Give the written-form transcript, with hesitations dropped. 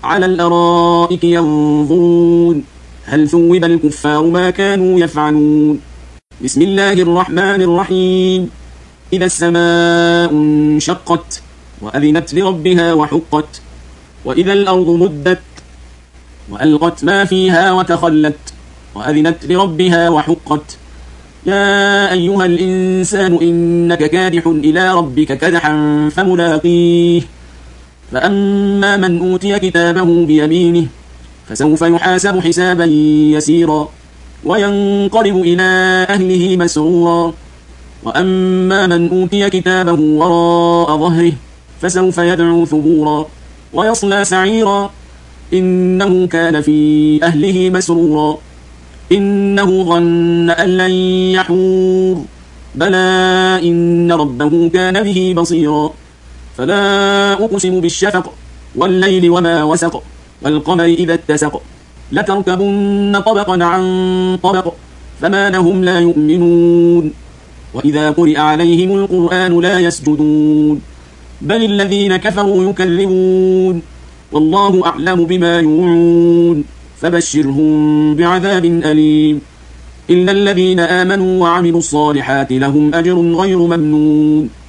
على الأرائك ينظرون هل ثوب الكفار ما كانوا يفعلون. بسم الله الرحمن الرحيم. إذا السماء انشقت وأذنت لربها وحقت وإذا الأرض مدت وألقت ما فيها وتخلت وأذنت لربها وحقت. يا أيها الإنسان إنك كادح إلى ربك كدحا فملاقيه فأما من أوتي كتابه بيمينه فسوف يحاسب حسابا يسيرا وينقلب إلى أهله مسرورا وأما من أوتي كتابه وراء ظهره فسوف يدعو ثبورا ويصلى سعيرا إنه كان في أهله مسرورا إنه ظن أن لن يحور بلى إن ربه كان به بصيرا. فلا أقسم بالشفق والليل وما وسق والقمر إذا اتسق لتركبن طبقا عن طبق فما لهم لا يؤمنون وإذا قرئ عليهم القرآن لا يسجدون بل الذين كفروا يكذبون والله أعلم بما يوعون فبشرهم بعذاب أليم إلا الذين آمنوا وعملوا الصالحات لهم أجر غير ممنون.